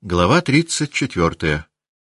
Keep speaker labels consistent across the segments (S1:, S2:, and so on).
S1: Глава 34.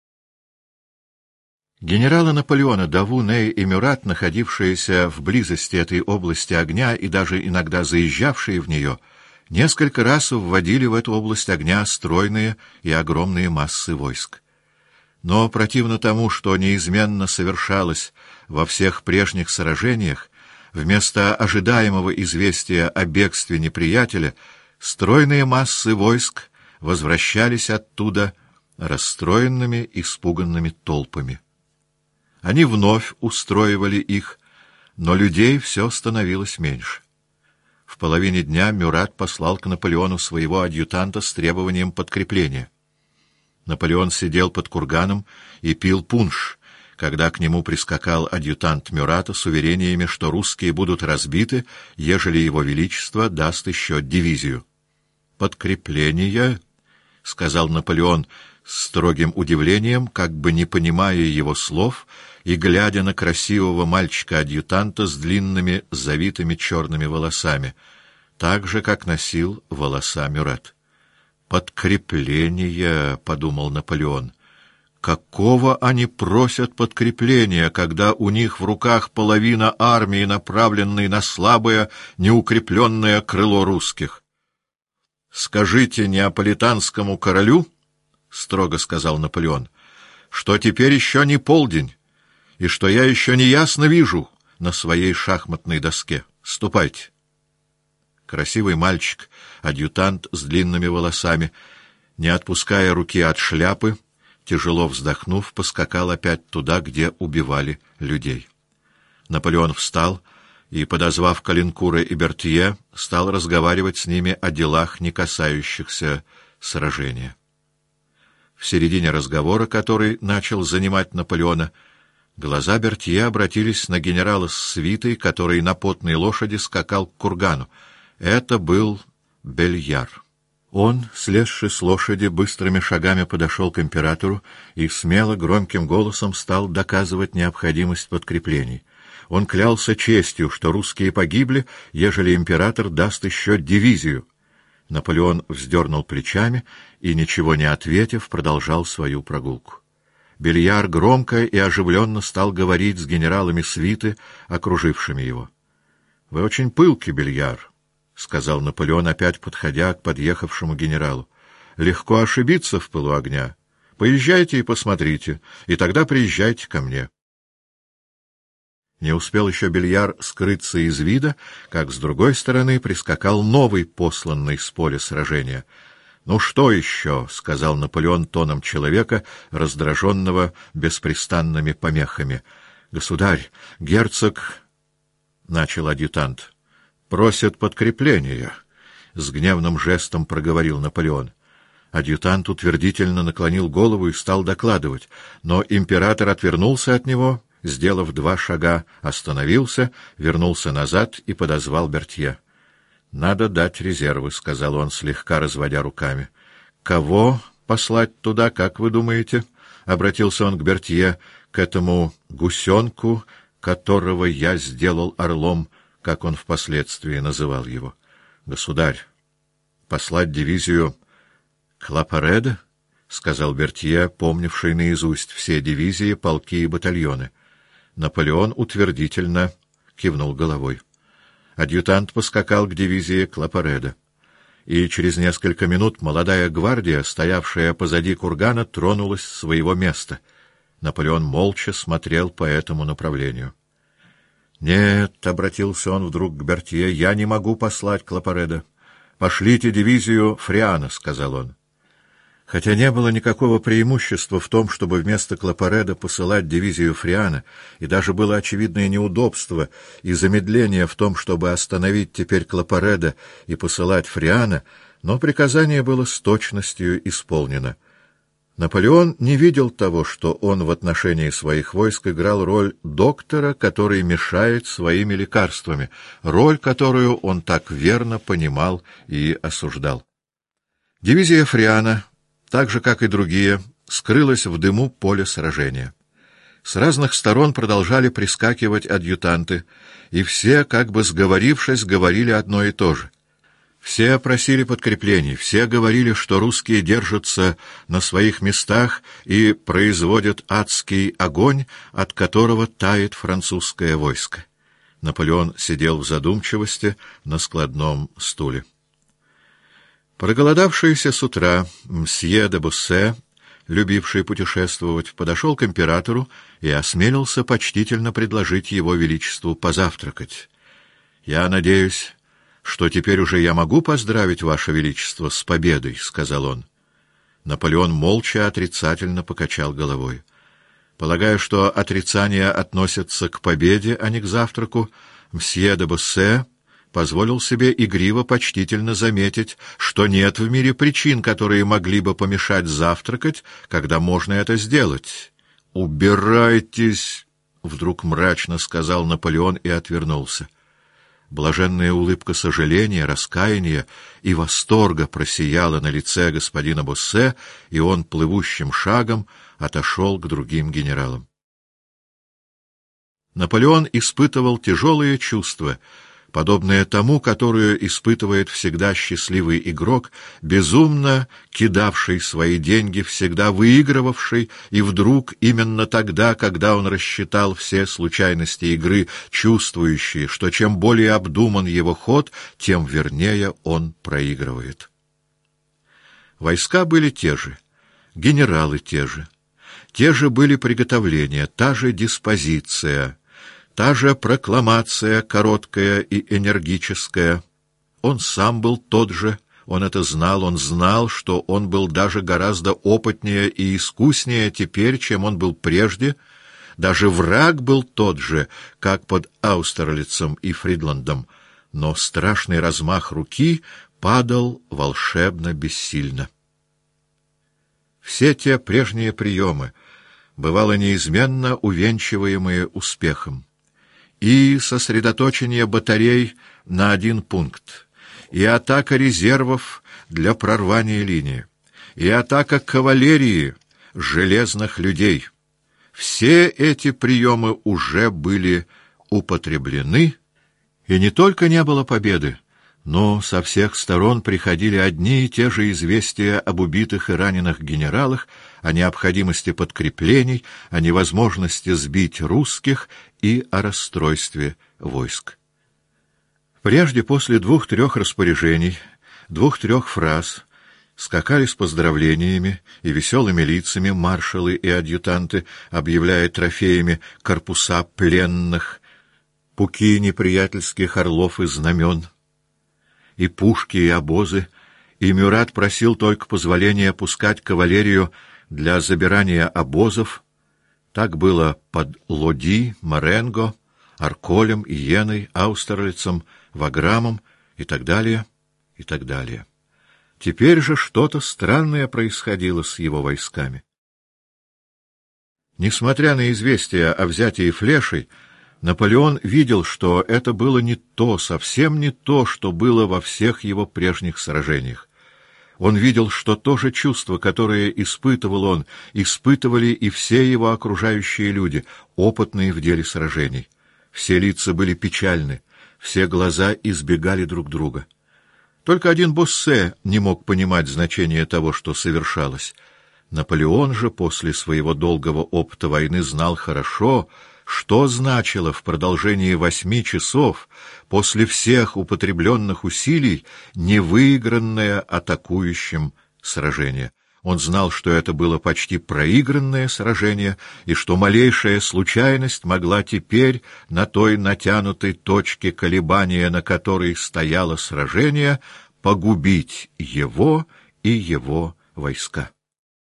S1: Генералы Наполеона Даву, Ней и Мюрат, находившиеся в близости этой области огня и даже иногда заезжавшие в нее, несколько раз вводили в эту область огня стройные и огромные массы войск. Но противно тому, что неизменно совершалось во всех прежних сражениях, вместо ожидаемого известия о бегстве неприятеля, стройные массы войск возвращались оттуда расстроенными, испуганными толпами. Они вновь устроивали их, но людей все становилось меньше. В половине дня Мюрат послал к Наполеону своего адъютанта с требованием подкрепления. Наполеон сидел под курганом и пил пунш, когда к нему прискакал адъютант Мюрата с уверениями, что русские будут разбиты, ежели его величество даст еще дивизию. «Подкрепление», — сказал Наполеон с строгим удивлением, как бы не понимая его слов и глядя на красивого мальчика-адъютанта с длинными завитыми черными волосами, так же, как носил волоса Мюрат. «Подкрепление», — подумал Наполеон. «Какого они просят подкрепления, когда у них в руках половина армии, направленной на слабое, неукрепленное крыло русских?» «Скажите неаполитанскому королю, — строго сказал Наполеон, — что теперь еще не полдень, и что я еще не ясно вижу на своей шахматной доске. Ступайте». Красивый мальчик, адъютант с длинными волосами, не отпуская руки от шляпы, тяжело вздохнув, поскакал опять туда, где убивали людей. Наполеон встал и, подозвав Калинкура и Бертье, стал разговаривать с ними о делах, не касающихся сражения. В середине разговора, который начал занимать Наполеона, глаза Бертье обратились на генерала с свитой, который на потной лошади скакал к кургану. Это был Бельяр. Он, слезши с лошади, быстрыми шагами подошел к императору и смело, громким голосом стал доказывать необходимость подкреплений. Он клялся честью, что русские погибли, ежели император даст еще дивизию. Наполеон вздернул плечами и, ничего не ответив, продолжал свою прогулку. Бельяр громко и оживленно стал говорить с генералами свиты, окружившими его. — Вы очень пылкий, Бельяр, — сказал Наполеон, опять подходя к подъехавшему генералу. — Легко ошибиться в пылу огня. Поезжайте и посмотрите, и тогда приезжайте ко мне. Не успел еще Бельяр скрыться из вида, как с другой стороны прискакал новый посланный с поля сражения. — Ну что еще? — сказал Наполеон тоном человека, раздраженного беспрестанными помехами. — Государь, герцог, — начал адъютант, — просит подкрепления, — с гневным жестом проговорил Наполеон. Адъютант утвердительно наклонил голову и стал докладывать, но император отвернулся от него, сделав 2 шага, остановился, вернулся назад и подозвал Бертье. — Надо дать резервы, — сказал он, слегка разводя руками. — Кого послать туда, как вы думаете? — обратился он к Бертье, к этому гусенку, которого я сделал орлом, как он впоследствии называл его. — Государь, послать дивизию Клапареда? — сказал Бертье, помнивший наизусть все дивизии, полки и батальоны. Наполеон утвердительно кивнул головой. Адъютант поскакал к дивизии Клапареда, и через несколько минут молодая гвардия, стоявшая позади кургана, тронулась с своего места. Наполеон молча смотрел по этому направлению. — Нет, — обратился он вдруг к Бертье, — я не могу послать Клапареда. — Пошлите дивизию Фриана, — сказал он. Хотя не было никакого преимущества в том, чтобы вместо Клапареда посылать дивизию Фриана, и даже было очевидное неудобство и замедление в том, чтобы остановить теперь Клапареда и посылать Фриана, но приказание было с точностью исполнено. Наполеон не видел того, что он в отношении своих войск играл роль доктора, который мешает своими лекарствами, роль, которую он так верно понимал и осуждал. Дивизия Фриана, так же, как и другие, скрылась в дыму поля сражения. С разных сторон продолжали прискакивать адъютанты, и все, как бы сговорившись, говорили одно и то же. Все просили подкреплений, все говорили, что русские держатся на своих местах и производят адский огонь, от которого тает французское войско. Наполеон сидел в задумчивости на складном стуле. Проголодавшийся с утра мсье де Боссе, любивший путешествовать, подошел к императору и осмелился почтительно предложить его величеству позавтракать. «Я надеюсь, что теперь уже я могу поздравить ваше величество с победой», — сказал он. Наполеон молча отрицательно покачал головой. Полагая, что отрицание относится к победе, а не к завтраку, мсье де Боссе позволил себе игриво почтительно заметить, что нет в мире причин, которые могли бы помешать завтракать, когда можно это сделать. «Убирайтесь!» — вдруг мрачно сказал Наполеон и отвернулся. Блаженная улыбка сожаления, раскаяния и восторга просияла на лице господина Боссе, и он плывущим шагом отошел к другим генералам. Наполеон испытывал тяжелые чувства, подобное тому, которое испытывает всегда счастливый игрок, безумно кидавший свои деньги, всегда выигрывавший, и вдруг, именно тогда, когда он рассчитал все случайности игры, чувствующий, что чем более обдуман его ход, тем вернее он проигрывает. Войска были те же, генералы те же были приготовления, та же диспозиция, та же прокламация, короткая и энергическая. Он сам был тот же, он это знал, он знал, что он был даже гораздо опытнее и искуснее теперь, чем он был прежде. Даже враг был тот же, как под Аустерлицем и Фридландом, но страшный размах руки падал волшебно бессильно. Все те прежние приемы, бывало неизменно увенчиваемые успехом, и сосредоточение батарей на один пункт, и атака резервов для прорвания линии, и атака кавалерии, железных людей. Все эти приемы уже были употреблены, и не только не было победы, но со всех сторон приходили одни и те же известия об убитых и раненых генералах, о необходимости подкреплений, о невозможности сбить русских и о расстройстве войск. Прежде, после 2-3 распоряжений, 2-3 фраз, скакали с поздравлениями и веселыми лицами маршалы и адъютанты, объявляя трофеями корпуса пленных, пуки неприятельских орлов и знамен, и пушки, и обозы, и Мюрат просил только позволения пускать кавалерию для забирания обозов. Так было под Лоди, Маренго, Арколем, Иеной, Аустерлицем, Ваграмом и так далее, и так далее. Теперь же что-то странное происходило с его войсками. Несмотря на известия о взятии Флешей, Наполеон видел, что это было не то, совсем не то, что было во всех его прежних сражениях. Он видел, что то же чувство, которое испытывал он, испытывали и все его окружающие люди, опытные в деле сражений. Все лица были печальны, все глаза избегали друг друга. Только один Боссе не мог понимать значение того, что совершалось. Наполеон же после своего долгого опыта войны знал хорошо, что значило в продолжении 8 часов после всех употребленных усилий невыигранное атакующим сражение. Он знал, что это было почти проигранное сражение, и что малейшая случайность могла теперь на той натянутой точке колебания, на которой стояло сражение, погубить его и его войска.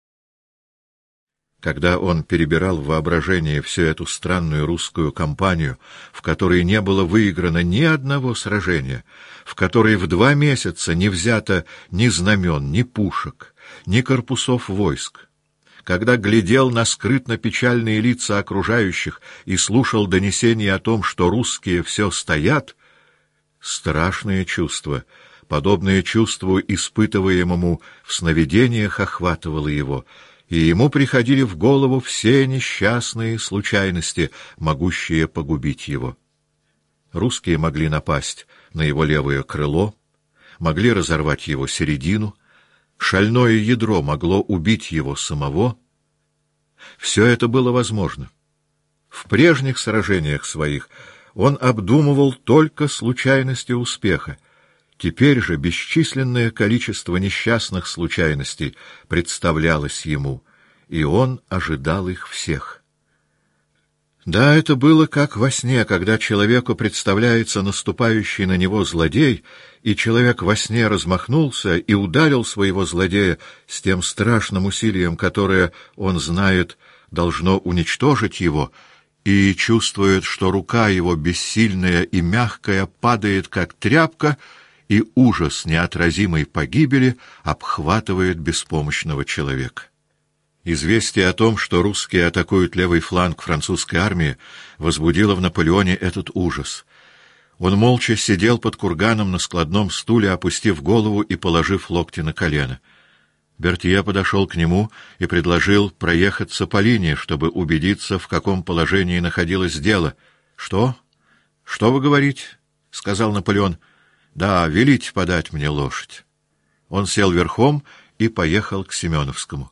S1: Когда он перебирал в воображении всю эту странную русскую кампанию, в которой не было выиграно ни одного сражения, в которой в 2 месяца не взято ни знамен, ни пушек, ни корпусов войск, когда глядел на скрытно-печальные лица окружающих и слушал донесения о том, что русские все стоят, страшное чувство, подобное чувству, испытываемому в сновидениях, охватывало его, и ему приходили в голову все несчастные случайности, могущие погубить его. Русские могли напасть на его левое крыло, могли разорвать его середину, шальное ядро могло убить его самого. Все это было возможно. В прежних сражениях своих он обдумывал только случайности успеха. Теперь же бесчисленное количество несчастных случайностей представлялось ему, и он ожидал их всех. Да, это было как во сне, когда человеку представляется наступающий на него злодей, и человек во сне размахнулся и ударил своего злодея с тем страшным усилием, которое, он знает, должно уничтожить его, и чувствует, что рука его бессильная и мягкая падает, как тряпка, и ужас неотразимой погибели обхватывает беспомощного человека. Известие о том, что русские атакуют левый фланг французской армии, возбудило в Наполеоне этот ужас. Он молча сидел под курганом на складном стуле, опустив голову и положив локти на колено. Бертье подошел к нему и предложил проехаться по линии, чтобы убедиться, в каком положении находилось дело. — Что? Что вы говорите? — сказал Наполеон. — Да, велите подать мне лошадь. Он сел верхом и поехал к Семеновскому.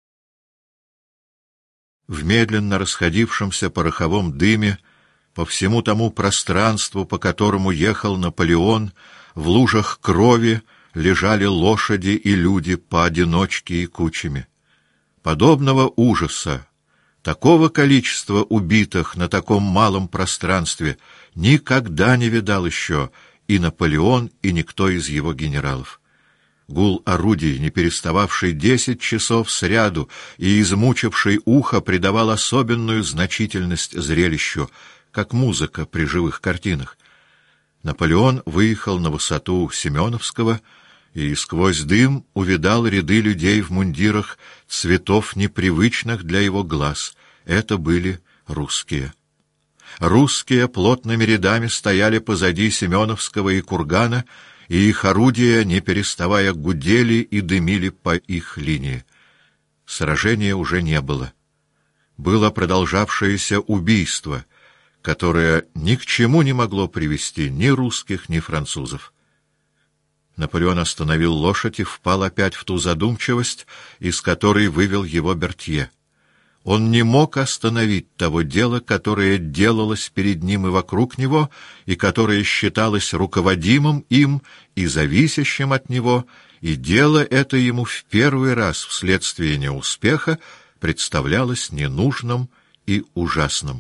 S1: В медленно расходившемся пороховом дыме, по всему тому пространству, по которому ехал Наполеон, в лужах крови лежали лошади и люди поодиночке и кучами. Подобного ужаса, такого количества убитых на таком малом пространстве никогда не видал еще и Наполеон, и никто из его генералов. Гул орудий, не перестававший 10 часов сряду и измучивший ухо, придавал особенную значительность зрелищу, как музыка при живых картинах. Наполеон выехал на высоту Семеновского и сквозь дым увидал ряды людей в мундирах цветов, непривычных для его глаз. Это были русские. Русские плотными рядами стояли позади Семеновского и кургана, и их орудия, не переставая, гудели и дымили по их линии. Сражения уже не было. Было продолжавшееся убийство, которое ни к чему не могло привести ни русских, ни французов. Наполеон остановил лошадь и впал опять в ту задумчивость, из которой вывел его Бертье. Он не мог остановить того дела, которое делалось перед ним и вокруг него, и которое считалось руководимым им и зависящим от него, и дело это ему в первый раз вследствие неуспеха представлялось ненужным и ужасным.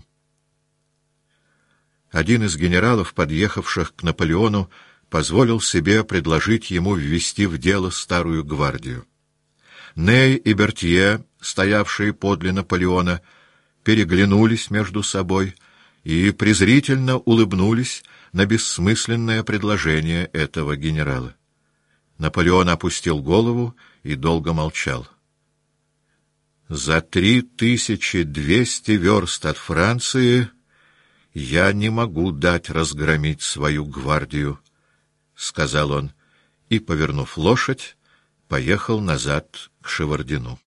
S1: Один из генералов, подъехавших к Наполеону, позволил себе предложить ему ввести в дело старую гвардию. Ней и Бертье, стоявшие подле Наполеона, переглянулись между собой и презрительно улыбнулись на бессмысленное предложение этого генерала. Наполеон опустил голову и долго молчал. «За 3200 верст от Франции я не могу дать разгромить свою гвардию», — сказал он, и, повернув лошадь, поехал назад к Шевардину.